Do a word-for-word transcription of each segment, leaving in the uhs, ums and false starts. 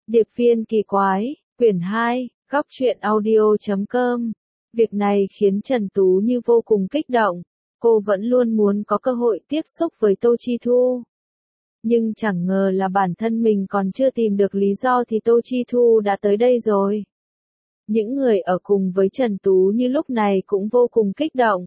Điệp viên kỳ quái, quyển hai, góc truyện audio chấm com. Việc này khiến Trần Tú Như vô cùng kích động, cô vẫn luôn muốn có cơ hội tiếp xúc với Tô Chi Thu. Nhưng chẳng ngờ là bản thân mình còn chưa tìm được lý do thì Tô Chi Thu đã tới đây rồi. Những người ở cùng với Trần Tú Như lúc này cũng vô cùng kích động.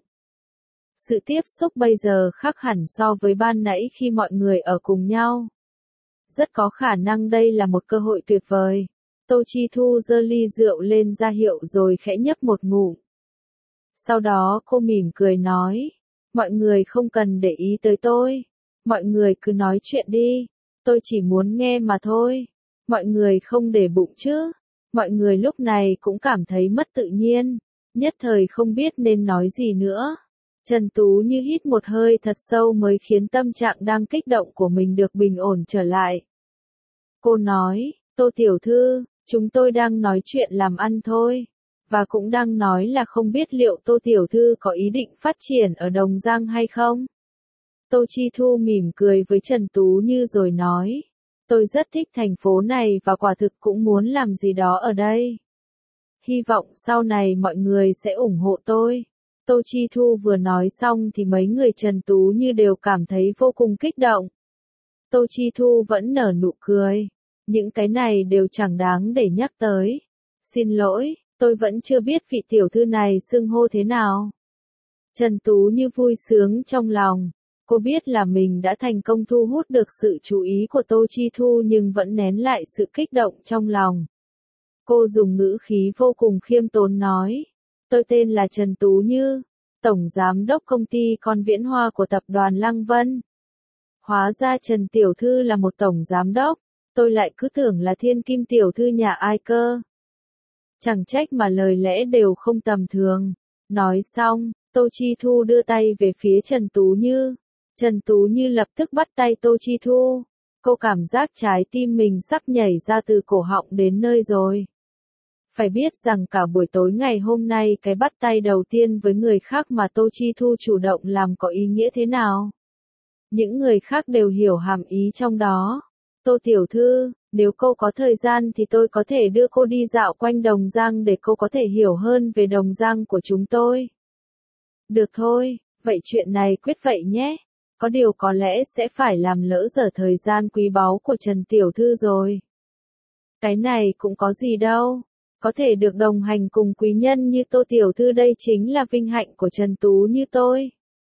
Sự tiếp xúc bây giờ khác hẳn so với ban nãy khi mọi người ở cùng nhau. Rất có khả năng đây là một cơ hội tuyệt vời. Tô Chi Thu giơ ly rượu lên ra hiệu rồi khẽ nhấp một ngụm. Sau đó cô mỉm cười nói, mọi người không cần để ý tới tôi. Mọi người cứ nói chuyện đi, tôi chỉ muốn nghe mà thôi. Mọi người không để bụng chứ. Mọi người lúc này cũng cảm thấy mất tự nhiên, nhất thời không biết nên nói gì nữa. Trần Tú Như hít một hơi thật sâu mới khiến tâm trạng đang kích động của mình được bình ổn trở lại. Cô nói, Tô Tiểu Thư, chúng tôi đang nói chuyện làm ăn thôi, và cũng đang nói là không biết liệu Tô Tiểu Thư có ý định phát triển ở Đồng Giang hay không? Tô Chi Thu mỉm cười với Trần Tú Như rồi nói, tôi rất thích thành phố này và quả thực cũng muốn làm gì đó ở đây. Hy vọng sau này mọi người sẽ ủng hộ tôi. Tô Chi Thu vừa nói xong thì mấy người Trần Tú Như đều cảm thấy vô cùng kích động. Tô Chi Thu vẫn nở nụ cười. Những cái này đều chẳng đáng để nhắc tới. Xin lỗi, tôi vẫn chưa biết vị tiểu thư này xưng hô thế nào. Trần Tú Như vui sướng trong lòng. Cô biết là mình đã thành công thu hút được sự chú ý của Tô Chi Thu nhưng vẫn nén lại sự kích động trong lòng. Cô dùng ngữ khí vô cùng khiêm tốn nói. Tôi tên là Trần Tú Như, Tổng Giám đốc công ty con Viễn Hoa của tập đoàn Lăng Vân. Hóa ra Trần Tiểu Thư là một Tổng Giám đốc, tôi lại cứ tưởng là Thiên Kim Tiểu Thư nhà ai cơ. Chẳng trách mà lời lẽ đều không tầm thường. Nói xong, Tô Chi Thu đưa tay về phía Trần Tú Như. Trần Tú Như lập tức bắt tay Tô Chi Thu. Cô cảm giác trái tim mình sắp nhảy ra từ cổ họng đến nơi rồi. Phải biết rằng cả buổi tối ngày hôm nay cái bắt tay đầu tiên với người khác mà Tô Chi Thu chủ động làm có ý nghĩa thế nào. Những người khác đều hiểu hàm ý trong đó. Tô Tiểu Thư, nếu cô có thời gian thì tôi có thể đưa cô đi dạo quanh Đồng Giang để cô có thể hiểu hơn về Đồng Giang của chúng tôi. Được thôi, vậy chuyện này quyết vậy nhé. Có điều có lẽ sẽ phải làm lỡ dở thời gian quý báu của Trần Tiểu Thư rồi. Cái này cũng có gì đâu. Có thể được đồng hành cùng quý nhân như Tô Tiểu Thư đây chính là vinh hạnh của Trần Tú Như tôi.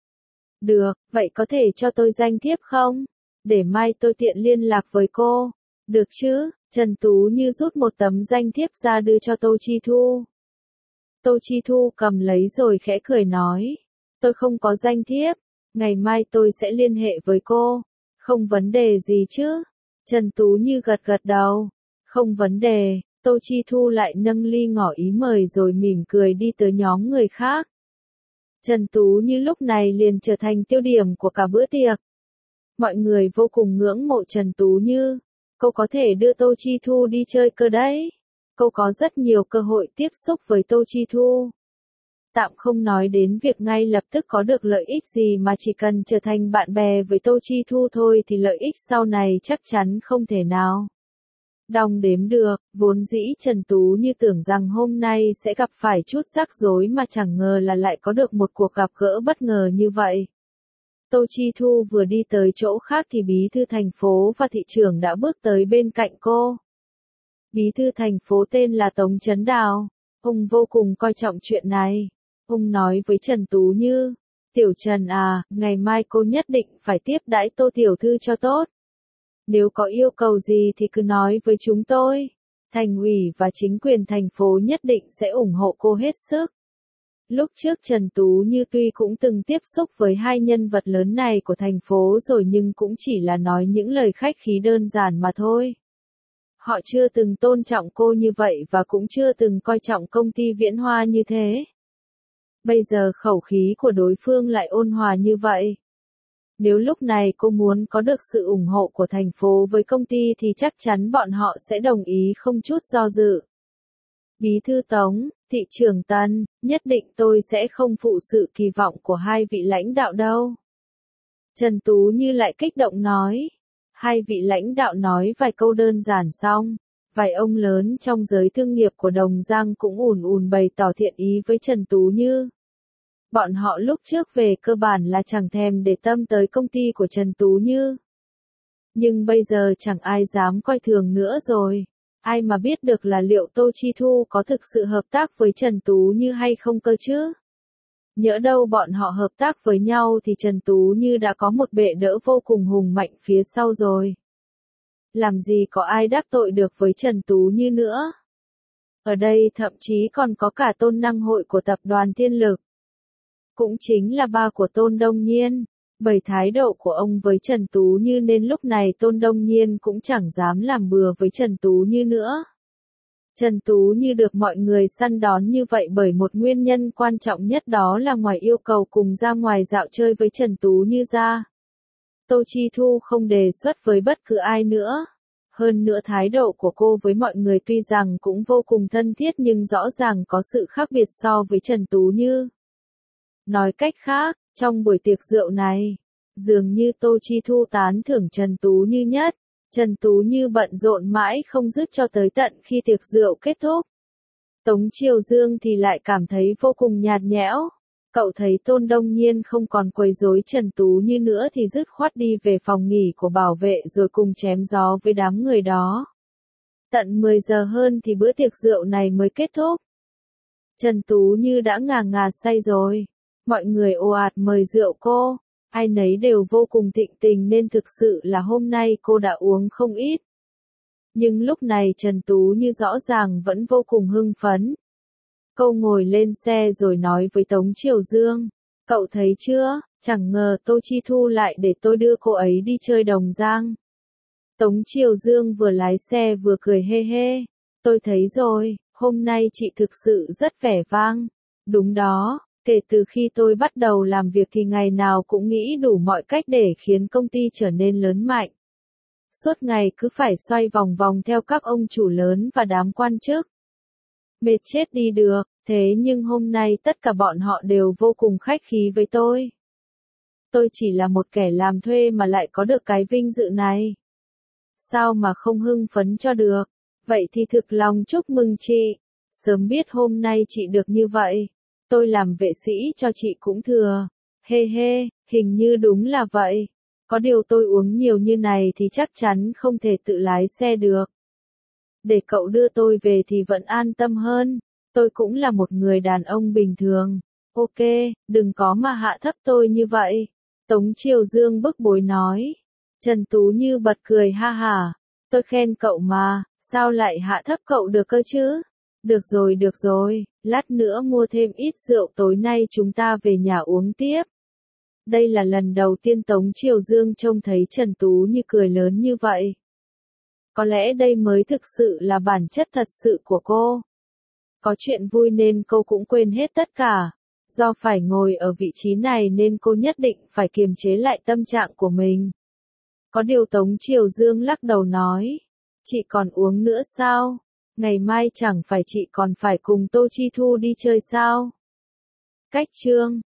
Được, vậy có thể cho tôi danh thiếp không? Để mai tôi tiện liên lạc với cô. Được chứ? Trần Tú Như rút một tấm danh thiếp ra đưa cho Tô Chi Thu. Tô Chi Thu cầm lấy rồi khẽ cười nói. Tôi không có danh thiếp. Ngày mai tôi sẽ liên hệ với cô. Không vấn đề gì chứ? Trần Tú Như gật gật đầu. Không vấn đề. Tô Chi Thu lại nâng ly ngỏ ý mời rồi mỉm cười đi tới nhóm người khác. Trần Tú Như lúc này liền trở thành tiêu điểm của cả bữa tiệc. Mọi người vô cùng ngưỡng mộ Trần Tú Như. Cô có thể đưa Tô Chi Thu đi chơi cơ đấy. Cô có rất nhiều cơ hội tiếp xúc với Tô Chi Thu. Tạm không nói đến việc ngay lập tức có được lợi ích gì mà chỉ cần trở thành bạn bè với Tô Chi Thu thôi thì lợi ích sau này chắc chắn không thể nào đong đếm được. Vốn dĩ Trần Tú Như tưởng rằng hôm nay sẽ gặp phải chút rắc rối mà chẳng ngờ là lại có được một cuộc gặp gỡ bất ngờ như vậy. Tô Chi Thu vừa đi tới chỗ khác thì bí thư thành phố và thị trưởng đã bước tới bên cạnh cô. Bí thư thành phố tên là Tống Chấn Đào. Ông vô cùng coi trọng chuyện này. Ông nói với Trần Tú Như, Tiểu Trần à, ngày mai cô nhất định phải tiếp đãi Tô Tiểu Thư cho tốt. Nếu có yêu cầu gì thì cứ nói với chúng tôi. Thành ủy và chính quyền thành phố nhất định sẽ ủng hộ cô hết sức. Lúc trước Trần Tú Như tuy cũng từng tiếp xúc với hai nhân vật lớn này của thành phố rồi nhưng cũng chỉ là nói những lời khách khí đơn giản mà thôi. Họ chưa từng tôn trọng cô như vậy và cũng chưa từng coi trọng công ty Viễn Hoa như thế. Bây giờ khẩu khí của đối phương lại ôn hòa như vậy. Nếu lúc này cô muốn có được sự ủng hộ của thành phố với công ty thì chắc chắn bọn họ sẽ đồng ý không chút do dự. Bí thư Tống, thị trưởng Tân, nhất định tôi sẽ không phụ sự kỳ vọng của hai vị lãnh đạo đâu. Trần Tú Như lại kích động nói. Hai vị lãnh đạo nói vài câu đơn giản xong. Vài ông lớn trong giới thương nghiệp của Đồng Giang cũng ùn ùn bày tỏ thiện ý với Trần Tú Như. Bọn họ lúc trước về cơ bản là chẳng thèm để tâm tới công ty của Trần Tú Như. Nhưng bây giờ chẳng ai dám coi thường nữa rồi. Ai mà biết được là liệu Tô Chi Thu có thực sự hợp tác với Trần Tú Như hay không cơ chứ? Nhỡ đâu bọn họ hợp tác với nhau thì Trần Tú Như đã có một bệ đỡ vô cùng hùng mạnh phía sau rồi. Làm gì có ai đắc tội được với Trần Tú Như nữa. Ở đây thậm chí còn có cả Tôn Năng Hội của tập đoàn Thiên Lực. Cũng chính là ba của Tôn Đông Nhiên. Bởi thái độ của ông với Trần Tú Như nên lúc này Tôn Đông Nhiên cũng chẳng dám làm bừa với Trần Tú Như nữa. Trần Tú Như được mọi người săn đón như vậy bởi một nguyên nhân quan trọng nhất, đó là ngoài yêu cầu cùng ra ngoài dạo chơi với Trần Tú Như ra, Tô Chi Thu không đề xuất với bất cứ ai nữa. Hơn nữa thái độ của cô với mọi người tuy rằng cũng vô cùng thân thiết nhưng rõ ràng có sự khác biệt so với Trần Tú Như. Nói cách khác, trong buổi tiệc rượu này, dường như Tô Chi Thu tán thưởng Trần Tú Như nhất. Trần Tú Như bận rộn mãi không dứt cho tới tận khi tiệc rượu kết thúc. Tống Triều Dương thì lại cảm thấy vô cùng nhạt nhẽo. Cậu thấy Tôn Đông Nhiên không còn quấy rối Trần Tú Như nữa thì dứt khoát đi về phòng nghỉ của bảo vệ rồi cùng chém gió với đám người đó. Tận mười giờ hơn thì bữa tiệc rượu này mới kết thúc. Trần Tú Như đã ngà ngà say rồi. Mọi người ồ ạt mời rượu cô. Ai nấy đều vô cùng thịnh tình nên thực sự là hôm nay cô đã uống không ít. Nhưng lúc này Trần Tú Như rõ ràng vẫn vô cùng hưng phấn. Cô ngồi lên xe rồi nói với Tống Triều Dương. Cậu thấy chưa, chẳng ngờ Tô Chi Thu lại để tôi đưa cô ấy đi chơi Đồng Giang. Tống Triều Dương vừa lái xe vừa cười hê hê. Tôi thấy rồi, hôm nay chị thực sự rất vẻ vang. Đúng đó. Kể từ khi tôi bắt đầu làm việc thì ngày nào cũng nghĩ đủ mọi cách để khiến công ty trở nên lớn mạnh. Suốt ngày cứ phải xoay vòng vòng theo các ông chủ lớn và đám quan chức. Mệt chết đi được, thế nhưng hôm nay tất cả bọn họ đều vô cùng khách khí với tôi. Tôi chỉ là một kẻ làm thuê mà lại có được cái vinh dự này. Sao mà không hưng phấn cho được, vậy thì thực lòng chúc mừng chị. Sớm biết hôm nay chị được như vậy. Tôi làm vệ sĩ cho chị cũng thừa. Hê hê, hình như đúng là vậy. Có điều tôi uống nhiều như này thì chắc chắn không thể tự lái xe được. Để cậu đưa tôi về thì vẫn an tâm hơn. Tôi cũng là một người đàn ông bình thường. Ok, đừng có mà hạ thấp tôi như vậy. Tống Triều Dương bức bối nói. Trần Tú Như bật cười ha hả. Tôi khen cậu mà, sao lại hạ thấp cậu được cơ chứ? Được rồi được rồi, lát nữa mua thêm ít rượu, tối nay chúng ta về nhà uống tiếp. Đây là lần đầu tiên Tống Triều Dương trông thấy Trần Tú Như cười lớn như vậy. Có lẽ đây mới thực sự là bản chất thật sự của cô. Có chuyện vui nên cô cũng quên hết tất cả. Do phải ngồi ở vị trí này nên cô nhất định phải kiềm chế lại tâm trạng của mình. Có điều Tống Triều Dương lắc đầu nói. Chị còn uống nữa sao? Ngày mai chẳng phải chị còn phải cùng Tô Chi Thu đi chơi sao? Cách chương